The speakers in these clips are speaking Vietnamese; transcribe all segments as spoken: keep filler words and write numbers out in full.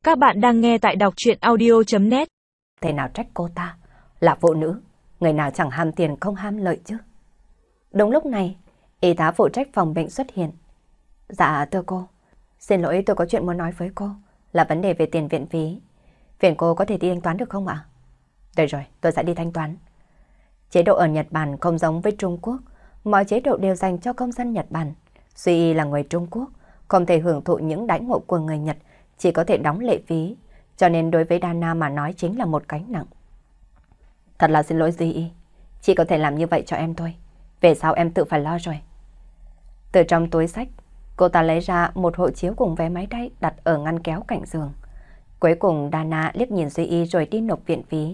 Các bạn đang nghe tại đọc truyện audio chấm net. Thế nào trách cô ta, là phụ nữ, người nào chẳng ham tiền không ham lợi chứ. Đúng lúc này, y tá phụ trách phòng bệnh xuất hiện. Dạ thưa cô, xin lỗi tôi có chuyện muốn nói với cô, là vấn đề về tiền viện phí. Viện cô có thể đi thanh toán được không ạ? Được rồi, tôi sẽ đi thanh toán. Chế độ ở Nhật Bản không giống với Trung Quốc, mọi chế độ đều dành cho công dân Nhật Bản. Duy y là người Trung Quốc, không thể hưởng thụ những đãi ngộ của người Nhật, chỉ có thể đóng lệ phí, cho nên đối với Dana mà nói chính là một gánh nặng. Thật là xin lỗi Duy y, chỉ có thể làm như vậy cho em thôi, về sau em tự phải lo rồi. Từ trong túi sách, cô ta lấy ra một hộ chiếu cùng vé máy bay đặt ở ngăn kéo cạnh giường. Cuối cùng Dana liếc nhìn Duy y rồi đi nộp viện phí.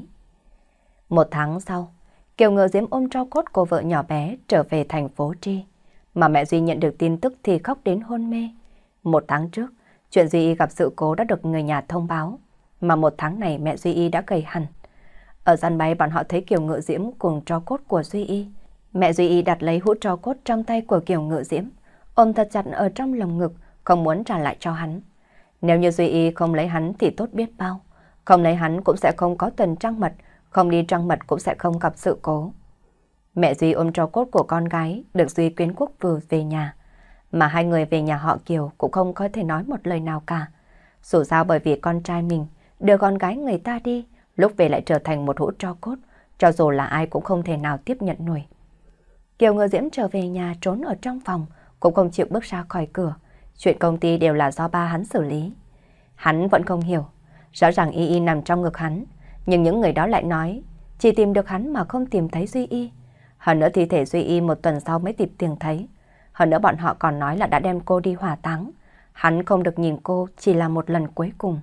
Một tháng sau, Kiều Ngự Diễm ôm tro cốt của vợ nhỏ bé trở về thành phố Tri, mà mẹ Duy nhận được tin tức thì khóc đến hôn mê. Một tháng trước, chuyện Duy y gặp sự cố đã được người nhà thông báo, mà một tháng này mẹ Duy y đã gầy hẳn. Ở sân bay bọn họ thấy Kiều Ngự Diễm cùng tro cốt của Duy y. Mẹ Duy y đặt lấy hũ tro cốt trong tay của Kiều Ngự Diễm, ôm thật chặt ở trong lồng ngực, không muốn trả lại cho hắn. Nếu như Duy y không lấy hắn thì tốt biết bao, không lấy hắn cũng sẽ không có tuần trăng mật, không đi trăng mật cũng sẽ không gặp sự cố. Mẹ Duy ôm tro cốt của con gái được Duy Quyến Quốc vừa về nhà, mà hai người về nhà họ Kiều cũng không có thể nói một lời nào cả. Dù sao bởi vì con trai mình đưa con gái người ta đi, lúc về lại trở thành một hũ tro cốt, cho dù là ai cũng không thể nào tiếp nhận nổi. Kiều Ngự Diễm trở về nhà trốn ở trong phòng, cũng không chịu bước ra khỏi cửa. Chuyện công ty đều là do ba hắn xử lý. Hắn vẫn không hiểu, rõ ràng Y Y nằm trong ngực hắn, nhưng những người đó lại nói chỉ tìm được hắn mà không tìm thấy Duy Y. Hơn nữa thi thể Duy Y một tuần sau mới tìm tìm thấy. Hơn nữa bọn họ còn nói là đã đem cô đi hỏa táng. Hắn không được nhìn cô chỉ là một lần cuối cùng.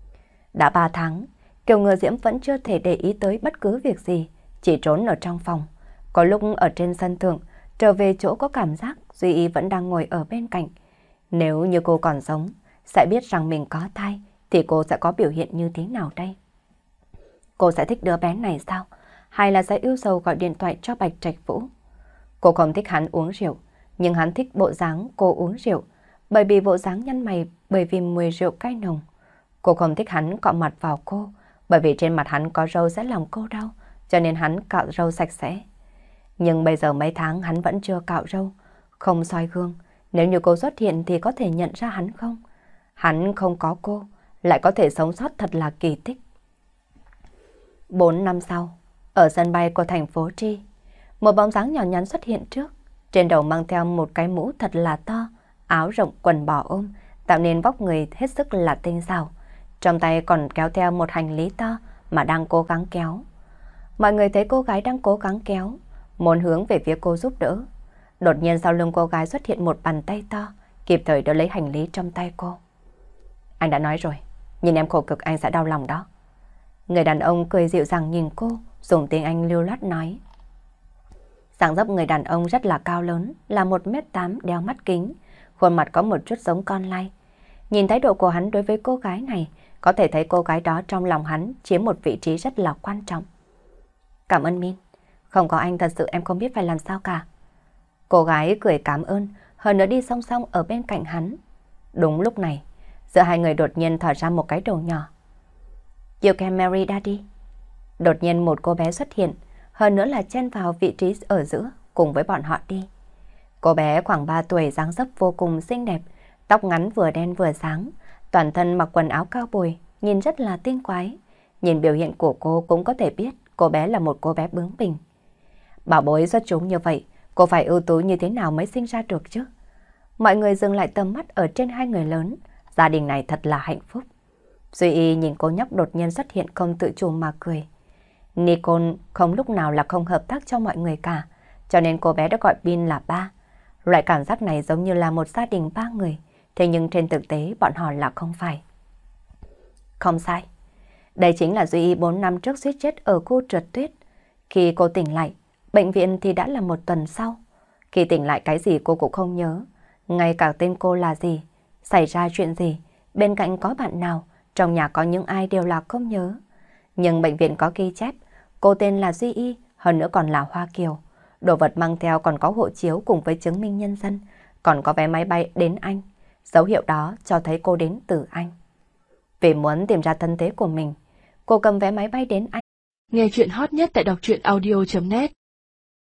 Đã ba tháng, Kiều Ngự Diễm vẫn chưa thể để ý tới bất cứ việc gì, chỉ trốn ở trong phòng. Có lúc ở trên sân thượng, trở về chỗ có cảm giác Duy Y vẫn đang ngồi ở bên cạnh. Nếu như cô còn sống, sẽ biết rằng mình có thai, thì cô sẽ có biểu hiện như thế nào đây? Cô sẽ thích đứa bé này sao? Hay là sẽ yêu sầu gọi điện thoại cho Bạch Trạch Vũ? Cô không thích hắn uống rượu, nhưng hắn thích bộ dáng cô uống rượu, bởi vì bộ dáng nhăn mày, bởi vì mùi rượu cay nồng. Cô không thích hắn cọ mặt vào cô, bởi vì trên mặt hắn có râu sẽ làm cô đau, cho nên hắn cạo râu sạch sẽ. Nhưng bây giờ mấy tháng hắn vẫn chưa cạo râu, không soi gương. Nếu như cô xuất hiện thì có thể nhận ra hắn không? Hắn không có cô, lại có thể sống sót thật là kỳ tích. Bốn năm sau, ở sân bay của thành phố Tri, một bóng dáng nhỏ nhắn xuất hiện trước. Trên đầu mang theo một cái mũ thật là to, áo rộng quần bò ôm, tạo nên vóc người hết sức là tinh xảo. Trong tay còn kéo theo một hành lý to mà đang cố gắng kéo. Mọi người thấy cô gái đang cố gắng kéo, muốn hướng về phía cô giúp đỡ. Đột nhiên sau lưng cô gái xuất hiện một bàn tay to, kịp thời đỡ lấy hành lý trong tay cô. Anh đã nói rồi, nhìn em khổ cực anh sẽ đau lòng đó. Người đàn ông cười dịu dàng nhìn cô, dùng tiếng Anh lưu loát nói. Dáng dấp người đàn ông rất là cao lớn, là một mét tám, đeo mắt kính, khuôn mặt có một chút giống con lai. Nhìn thái độ của hắn đối với cô gái này, có thể thấy cô gái đó trong lòng hắn chiếm một vị trí rất là quan trọng. Cảm ơn Min, không có anh thật sự em không biết phải làm sao cả. Cô gái cười cảm ơn, hơn nữa đi song song ở bên cạnh hắn. Đúng lúc này, giữa hai người đột nhiên thở ra một cái đầu nhỏ. You can marry daddy. Đột nhiên một cô bé xuất hiện, hơn nữa là chen vào vị trí ở giữa cùng với bọn họ đi. Cô bé khoảng ba tuổi, dáng dấp vô cùng xinh đẹp, tóc ngắn vừa đen vừa sáng, toàn thân mặc quần áo cao bồi, nhìn rất là tinh quái. Nhìn biểu hiện của cô cũng có thể biết cô bé là một cô bé bướng bỉnh. Bảo bối xuất chúng như vậy, cô phải ưu tú như thế nào mới sinh ra được chứ? Mọi người dừng lại tầm mắt ở trên hai người lớn, gia đình này thật là hạnh phúc. Duy Y nhìn cô nhóc đột nhiên xuất hiện không tự chủ mà cười. Nicole không lúc nào là không hợp tác cho mọi người cả, cho nên cô bé đã gọi Bin là ba. Loại cảm giác này giống như là một gia đình ba người, thế nhưng trên thực tế bọn họ là không phải. Không sai. Đây chính là Duy Y bốn năm trước suýt chết ở khu trượt tuyết. Khi cô tỉnh lại, bệnh viện thì đã là một tuần sau. Khi tỉnh lại cái gì cô cũng không nhớ, ngay cả tên cô là gì, xảy ra chuyện gì, bên cạnh có bạn nào, trong nhà có những ai đều là không nhớ. Nhưng bệnh viện có ghi chép, cô tên là Duy Y, hơn nữa còn là Hoa Kiều. Đồ vật mang theo còn có hộ chiếu cùng với chứng minh nhân dân, còn có vé máy bay đến Anh. Dấu hiệu đó cho thấy cô đến từ Anh. Vì muốn tìm ra thân thế của mình, cô cầm vé máy bay đến Anh. Nghe chuyện hot nhất tại đọc truyện audio chấm net